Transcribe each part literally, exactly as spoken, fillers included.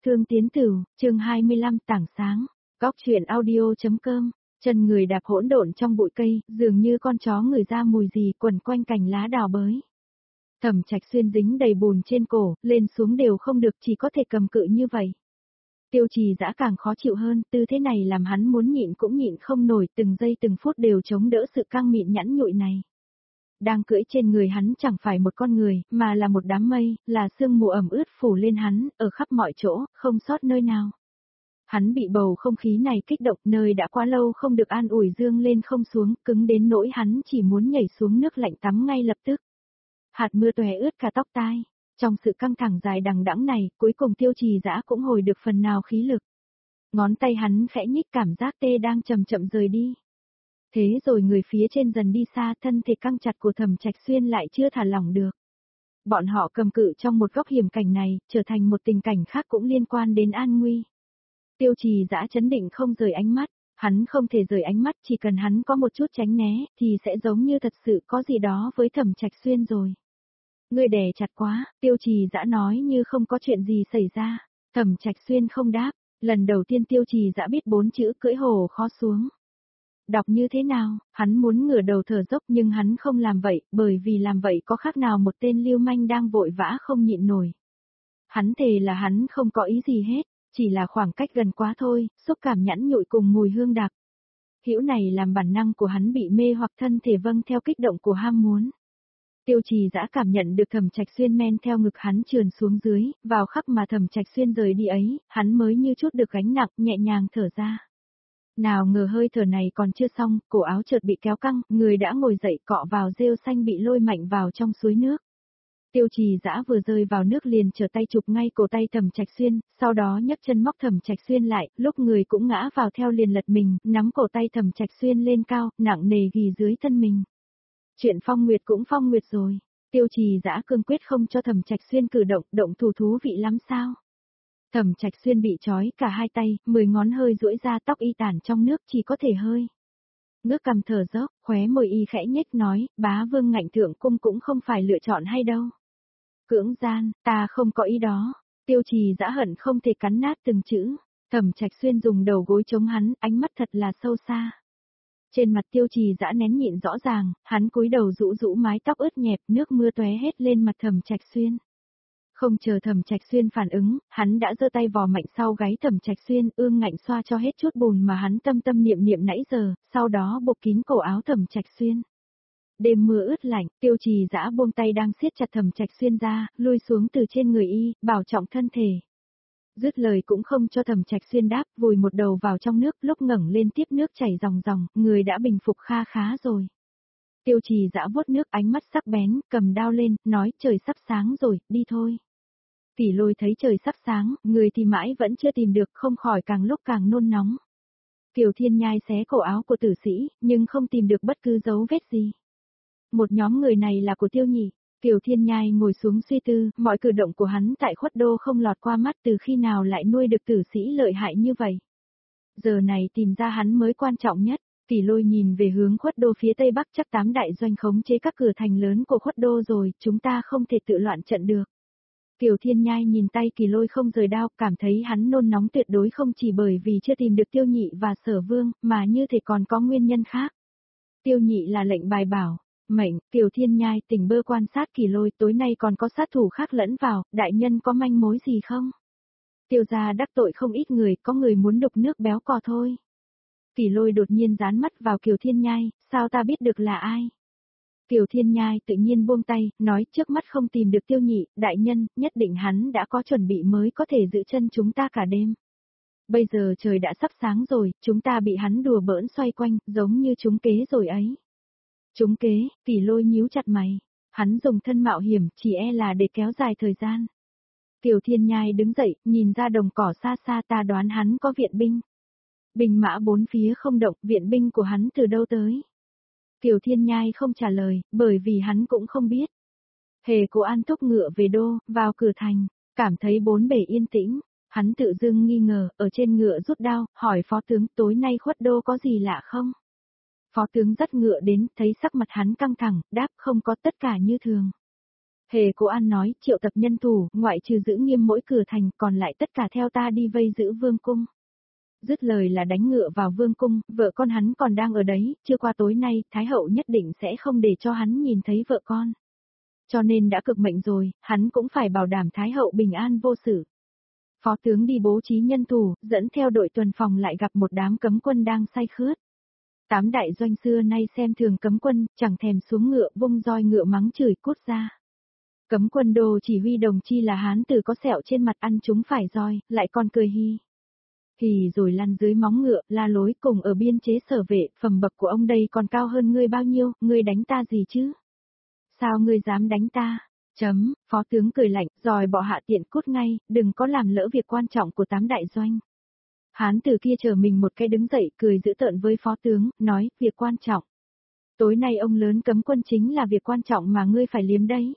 Thương Tiến Tửu, chương hai mươi lăm tảng sáng, góc truyện audio.com, chân người đạp hỗn độn trong bụi cây, dường như con chó ngửi ra mùi gì quẩn quanh cành lá đào bới. Thẩm Trạch Xuyên dính đầy bùn trên cổ, lên xuống đều không được, chỉ có thể cầm cự như vậy. Tiêu Trì Dã càng khó chịu hơn, tư thế này làm hắn muốn nhịn cũng nhịn không nổi, từng giây từng phút đều chống đỡ sự căng mịn nhẵn nhụi này. Đang cưỡi trên người hắn chẳng phải một con người, mà là một đám mây, là sương mù ẩm ướt phủ lên hắn, ở khắp mọi chỗ, không sót nơi nào. Hắn bị bầu không khí này kích động, nơi đã quá lâu không được an ủi dương lên không xuống, cứng đến nỗi hắn chỉ muốn nhảy xuống nước lạnh tắm ngay lập tức. Hạt mưa tòe ướt cả tóc tai. Trong sự căng thẳng dài đằng đẵng này, cuối cùng Tiêu Trì Dã cũng hồi được phần nào khí lực. Ngón tay hắn khẽ nhích, cảm giác tê đang chậm chậm rời đi. Thế rồi người phía trên dần đi xa, thân thể căng chặt của Thẩm Trạch Xuyên lại chưa thả lỏng được. Bọn họ cầm cự trong một góc hiểm cảnh này, trở thành một tình cảnh khác cũng liên quan đến an nguy. Tiêu Trì Dã chấn định không rời ánh mắt, hắn không thể rời ánh mắt, chỉ cần hắn có một chút tránh né, thì sẽ giống như thật sự có gì đó với Thẩm Trạch Xuyên rồi. Ngươi đè chặt quá, Tiêu Trì Dã nói như không có chuyện gì xảy ra. Thẩm Trạch Xuyên không đáp, lần đầu tiên Tiêu Trì Dã biết bốn chữ cưỡi hổ khó xuống. Đọc như thế nào, hắn muốn ngửa đầu thở dốc nhưng hắn không làm vậy, bởi vì làm vậy có khác nào một tên lưu manh đang vội vã không nhịn nổi. Hắn thề là hắn không có ý gì hết, chỉ là khoảng cách gần quá thôi, xúc cảm nhẵn nhụi cùng mùi hương đặc. Hữu này làm bản năng của hắn bị mê hoặc thân thể vâng theo kích động của ham muốn. Tiêu Trì Dã cảm nhận được Thẩm Trạch Xuyên men theo ngực hắn trườn xuống dưới, vào khắc mà Thẩm Trạch Xuyên rời đi ấy, hắn mới như chút được gánh nặng, nhẹ nhàng thở ra. Nào ngờ hơi thở này còn chưa xong, cổ áo chợt bị kéo căng, người đã ngồi dậy cọ vào rêu xanh bị lôi mạnh vào trong suối nước. Tiêu Trì Dã vừa rơi vào nước liền trở tay chụp ngay cổ tay Thẩm Trạch Xuyên, sau đó nhấc chân móc Thẩm Trạch Xuyên lại, lúc người cũng ngã vào theo liền lật mình, nắm cổ tay Thẩm Trạch Xuyên lên cao, nặng nề ghì dưới thân mình. Chuyện Phong Nguyệt cũng Phong Nguyệt rồi. Tiêu Trì Dã cương quyết không cho Thẩm Trạch Xuyên cử động, động thủ thú vị lắm sao? Thẩm Trạch Xuyên bị trói cả hai tay, mười ngón hơi duỗi ra, tóc y tản trong nước chỉ có thể hơi. Ngước cằm thở dốc, khóe môi y khẽ nhếch nói, bá vương ngạnh thượng cung cũng không phải lựa chọn hay đâu. Cưỡng gian, ta không có ý đó. Tiêu Trì Dã hận không thể cắn nát từng chữ. Thẩm Trạch Xuyên dùng đầu gối chống hắn, ánh mắt thật là sâu xa. Trên mặt Tiêu Trì Dã nén nhịn rõ ràng, hắn cúi đầu rũ rũ mái tóc ướt nhẹp, nước mưa tóe hết lên mặt Thẩm Trạch Xuyên. Không chờ Thẩm Trạch Xuyên phản ứng, hắn đã giơ tay vò mạnh sau gáy Thẩm Trạch Xuyên, ương ngạnh xoa cho hết chút bùn mà hắn tâm tâm niệm niệm nãy giờ, sau đó buộc kín cổ áo Thẩm Trạch Xuyên. Đêm mưa ướt lạnh, Tiêu Trì Dã buông tay đang siết chặt Thẩm Trạch Xuyên ra, lui xuống từ trên người y, bảo trọng thân thể. Dứt lời cũng không cho Thẩm Trạch Xuyên đáp, vùi một đầu vào trong nước, lúc ngẩng lên tiếp nước chảy ròng ròng, người đã bình phục kha khá rồi. Tiêu Trì Dã vuốt nước, ánh mắt sắc bén, cầm đao lên, nói trời sắp sáng rồi, đi thôi. Kỷ Lôi thấy trời sắp sáng, người thì mãi vẫn chưa tìm được, không khỏi càng lúc càng nôn nóng. Kiều Thiên Nhai xé cổ áo của tử sĩ, nhưng không tìm được bất cứ dấu vết gì. Một nhóm người này là của Tiêu Nhị. Kiều Thiên Nhai ngồi xuống suy tư, mọi cử động của hắn tại Khuất Đô không lọt qua mắt, từ khi nào lại nuôi được tử sĩ lợi hại như vậy. Giờ này tìm ra hắn mới quan trọng nhất. Kỷ Lôi nhìn về hướng Khuất Đô phía tây bắc, chắc tám đại doanh khống chế các cửa thành lớn của Khuất Đô rồi, chúng ta không thể tự loạn trận được. Kiều Thiên Nhai nhìn tay Kỷ Lôi không rời đao, cảm thấy hắn nôn nóng tuyệt đối không chỉ bởi vì chưa tìm được Tiêu Nhị và Sở Vương, mà như thể còn có nguyên nhân khác. Tiêu Nhị là lệnh bài bảo. Mệnh, Kiều Thiên Nhai tỉnh bơ quan sát Kỷ Lôi, tối nay còn có sát thủ khác lẫn vào, đại nhân có manh mối gì không? Tiêu gia đắc tội không ít người, có người muốn đục nước béo cò thôi. Kỷ Lôi đột nhiên dán mắt vào Kiều Thiên Nhai, sao ta biết được là ai? Kiều Thiên Nhai tự nhiên buông tay, nói trước mắt không tìm được Tiêu Nhị, đại nhân, nhất định hắn đã có chuẩn bị mới có thể giữ chân chúng ta cả đêm. Bây giờ trời đã sắp sáng rồi, chúng ta bị hắn đùa bỡn xoay quanh, giống như trúng kế rồi ấy. Trúng kế, Kỷ Lôi nhíu chặt mày. Hắn dùng thân mạo hiểm, chỉ e là để kéo dài thời gian. Kiều Thiên Nhai đứng dậy, nhìn ra đồng cỏ xa xa, ta đoán hắn có viện binh. Binh mã bốn phía không động, viện binh của hắn từ đâu tới? Kiều Thiên Nhai không trả lời, bởi vì hắn cũng không biết. Hề Cố An thúc ngựa về đô, vào cửa thành, cảm thấy bốn bề yên tĩnh. Hắn tự dưng nghi ngờ, ở trên ngựa rút đao, hỏi phó tướng tối nay Khuất Đô có gì lạ không? Phó tướng dắt ngựa đến, thấy sắc mặt hắn căng thẳng, đáp không có, tất cả như thường. Hề Cố An nói, triệu tập nhân thủ, ngoại trừ giữ nghiêm mỗi cửa thành, còn lại tất cả theo ta đi vây giữ vương cung. Dứt lời là đánh ngựa vào vương cung, vợ con hắn còn đang ở đấy, chưa qua tối nay, Thái hậu nhất định sẽ không để cho hắn nhìn thấy vợ con. Cho nên đã cực mệnh rồi, hắn cũng phải bảo đảm Thái hậu bình an vô sự. Phó tướng đi bố trí nhân thủ, dẫn theo đội tuần phòng lại gặp một đám cấm quân đang say khướt. Tám đại doanh xưa nay xem thường cấm quân, chẳng thèm xuống ngựa vung roi ngựa mắng chửi cút ra. Cấm quân đồ chỉ huy đồng chi là hán tử có sẹo trên mặt ăn chúng phải roi, lại còn cười hi. Hì rồi lăn dưới móng ngựa, la lối cùng ở biên chế sở vệ, phẩm bậc của ông đây còn cao hơn ngươi bao nhiêu, ngươi đánh ta gì chứ? Sao ngươi dám đánh ta? Chấm, phó tướng cười lạnh, rồi bỏ hạ tiện cút ngay, đừng có làm lỡ việc quan trọng của tám đại doanh. Hán tử kia chờ mình một cái đứng dậy, cười giễu tợn với phó tướng, nói, việc quan trọng. Tối nay ông lớn cấm quân chính là việc quan trọng mà ngươi phải liếm đấy.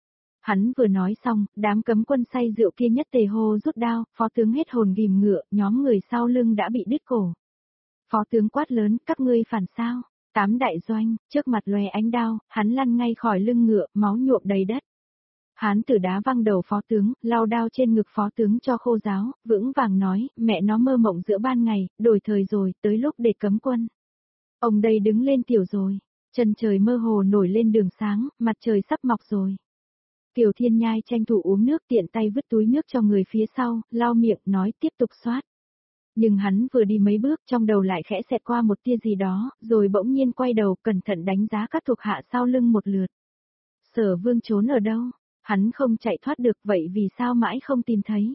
Hắn vừa nói xong, đám cấm quân say rượu kia nhất tề hô rút đao, phó tướng hết hồn ghim ngựa, nhóm người sau lưng đã bị đứt cổ. Phó tướng quát lớn, các ngươi phản sao? Tám đại doanh, trước mặt lóe ánh đao, hắn lăn ngay khỏi lưng ngựa, máu nhuộm đầy đất. Hán tử đá văng đầu phó tướng, lau đao trên ngực phó tướng cho khô ráo, vững vàng nói, mẹ nó mơ mộng giữa ban ngày, đổi thời rồi, tới lúc để cấm quân. Ông đây đứng lên tiểu rồi, chân trời mơ hồ nổi lên đường sáng, mặt trời sắp mọc rồi. Kiều Thiên Nhai tranh thủ uống nước tiện tay vứt túi nước cho người phía sau, lau miệng, nói tiếp tục soát. Nhưng hắn vừa đi mấy bước trong đầu lại khẽ xẹt qua một tia gì đó, rồi bỗng nhiên quay đầu cẩn thận đánh giá các thuộc hạ sau lưng một lượt. Sở Vương trốn ở đâu? Hắn không chạy thoát được vậy vì sao mãi không tìm thấy?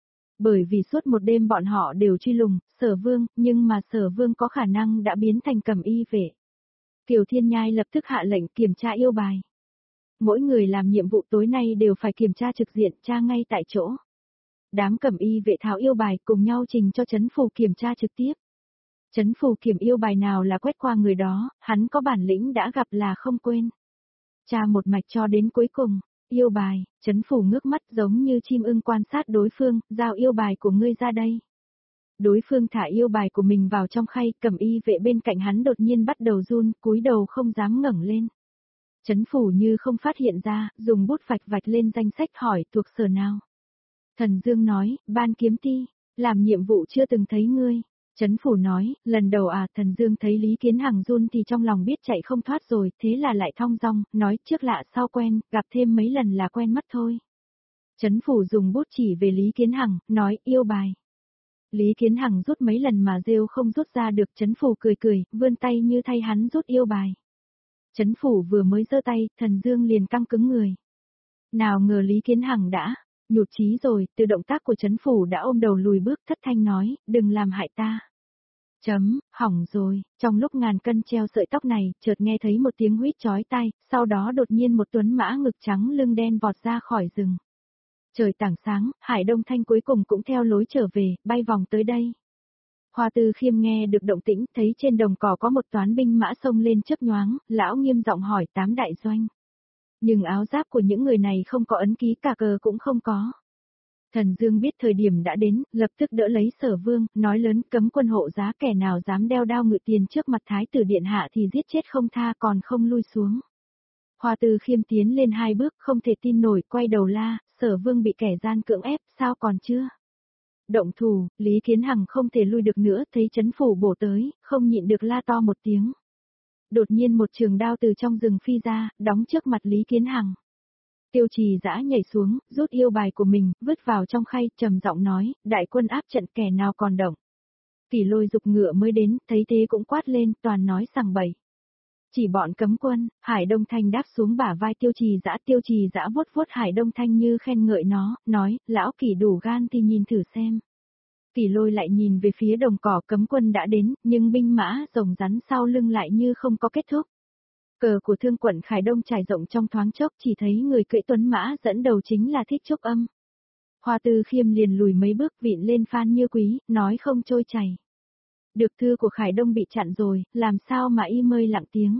Bởi vì suốt một đêm bọn họ đều truy lùng, Sở Vương, nhưng mà Sở Vương có khả năng đã biến thành cẩm y vệ. Kiều Thiên Nhai lập tức hạ lệnh kiểm tra yêu bài. Mỗi người làm nhiệm vụ tối nay đều phải kiểm tra trực diện, tra ngay tại chỗ. Đám cẩm y vệ tháo yêu bài cùng nhau trình cho chấn phủ kiểm tra trực tiếp. Chấn phủ kiểm yêu bài nào là quét qua người đó, hắn có bản lĩnh đã gặp là không quên. Tra một mạch cho đến cuối cùng, yêu bài, chấn phủ ngước mắt giống như chim ưng quan sát đối phương, giao yêu bài của ngươi ra đây. Đối phương thả yêu bài của mình vào trong khay, cẩm y vệ bên cạnh hắn đột nhiên bắt đầu run, cúi đầu không dám ngẩng lên. Chấn phủ như không phát hiện ra, dùng bút vạch vạch lên danh sách hỏi thuộc sở nào. Thần Dương nói, ban kiếm ti, làm nhiệm vụ chưa từng thấy ngươi. Chấn phủ nói, lần đầu à, Thần Dương thấy Lý Kiến Hằng run thì trong lòng biết chạy không thoát rồi, thế là lại thong dong, nói trước lạ sau quen, gặp thêm mấy lần là quen mất thôi. Chấn phủ dùng bút chỉ về Lý Kiến Hằng, nói, yêu bài. Lý Kiến Hằng rút mấy lần mà rêu không rút ra được, chấn phủ cười cười, vươn tay như thay hắn rút yêu bài. Chấn phủ vừa mới giơ tay, Thần Dương liền căng cứng người. Nào ngờ Lý Kiến Hằng đã nhụt chí rồi, từ động tác của chấn phủ đã ôm đầu lùi bước, thất thanh nói, đừng làm hại ta. Chấm, hỏng rồi, trong lúc ngàn cân treo sợi tóc này, chợt nghe thấy một tiếng huýt chói tai, sau đó đột nhiên một tuấn mã ngực trắng lưng đen vọt ra khỏi rừng. Trời tảng sáng, Hải Đông Thanh cuối cùng cũng theo lối trở về, bay vòng tới đây. Hoa Tư Khiêm nghe được động tĩnh, thấy trên đồng cỏ có một toán binh mã xông lên chớp nhoáng, lão nghiêm giọng hỏi tám đại doanh. Nhưng áo giáp của những người này không có ấn ký, cả cờ cũng không có. Thần Dương biết thời điểm đã đến, lập tức đỡ lấy Sở Vương, nói lớn cấm quân hộ giá, kẻ nào dám đeo đao ngự tiền trước mặt Thái tử điện hạ thì giết chết không tha, còn không lui xuống. Hoa Tư Khiêm tiến lên hai bước, không thể tin nổi, quay đầu la, Sở Vương bị kẻ gian cưỡng ép, sao còn chưa? Động thủ, Lý Kiến Hằng không thể lui được nữa, thấy chấn phủ bổ tới, không nhịn được la to một tiếng. Đột nhiên một trường đao từ trong rừng phi ra, đóng trước mặt Lý Kiến Hằng. Tiêu Trì Dã nhảy xuống, rút yêu bài của mình, vứt vào trong khay, trầm giọng nói, đại quân áp trận kẻ nào còn động. Kỷ Lôi dục ngựa mới đến, thấy thế cũng quát lên, toàn nói sằng bậy. Chỉ bọn cấm quân, Hải Đông Thanh đáp xuống bả vai Tiêu Trì Dã, Tiêu Trì Dã vuốt vuốt Hải Đông Thanh như khen ngợi nó, nói, lão Kỷ đủ gan thì nhìn thử xem. Kỷ Lôi lại nhìn về phía đồng cỏ, cấm quân đã đến, nhưng binh mã rồng rắn sau lưng lại như không có kết thúc. Cờ của Thương quận Khải Đông trải rộng trong thoáng chốc, chỉ thấy người cưỡi tuấn mã dẫn đầu chính là Thích Trúc Âm. Hoa Tư Khiêm liền lùi mấy bước, vịn lên Phan Như Quý, nói không trôi chảy. Được thư của Khải Đông bị chặn rồi, làm sao mà y mơi lặng tiếng.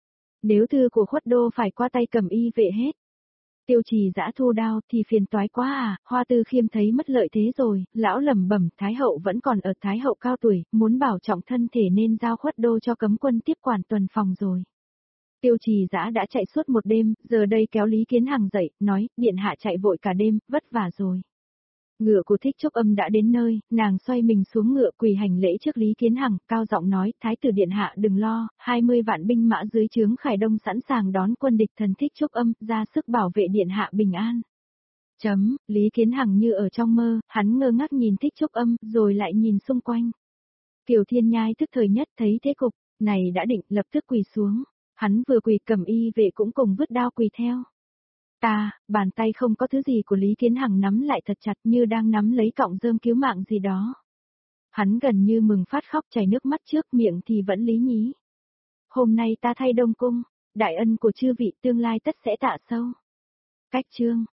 Nếu thư của Khuất Đô phải qua tay cầm y vệ hết. Tiêu Trì Dã thu đao thì phiền toái quá à, Hoa Tư Khiêm thấy mất lợi thế rồi, lão lẩm bẩm, Thái hậu vẫn còn ở, Thái hậu cao tuổi, muốn bảo trọng thân thể nên giao Khuất Đô cho cấm quân tiếp quản tuần phòng rồi. Tiêu Trì Dã đã chạy suốt một đêm, giờ đây kéo Lý Kiến Hằng dậy, nói, điện hạ chạy vội cả đêm, vất vả rồi. Ngựa của Thích Trúc Âm đã đến nơi, nàng xoay mình xuống ngựa quỳ hành lễ trước Lý Kiến Hằng, cao giọng nói, Thái tử điện hạ đừng lo, hai mươi vạn binh mã dưới trướng Khải Đông sẵn sàng đón quân địch thần Thích Trúc Âm, ra sức bảo vệ điện hạ bình an. Chấm, Lý Kiến Hằng như ở trong mơ, hắn ngơ ngác nhìn Thích Trúc Âm, rồi lại nhìn xung quanh. Kiều Thiên Nhai tức thời nhất thấy thế cục, này đã định, lập tức quỳ xuống. Hắn vừa quỳ cầm y vệ cũng cùng vứt đao quỳ theo. Ta, bàn tay không có thứ gì của Lý Kiến Hằng nắm lại thật chặt như đang nắm lấy cọng rơm cứu mạng gì đó. Hắn gần như mừng phát khóc chảy nước mắt trước miệng thì vẫn lý nhí. Hôm nay ta thay Đông Cung, đại ân của chư vị tương lai tất sẽ tạ sâu. Cách chương.